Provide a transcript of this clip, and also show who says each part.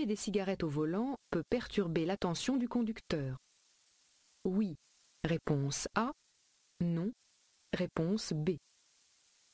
Speaker 1: Fumer des cigarettes au volant peut perturber l'attention du conducteur. Oui, réponse A. Non, réponse B.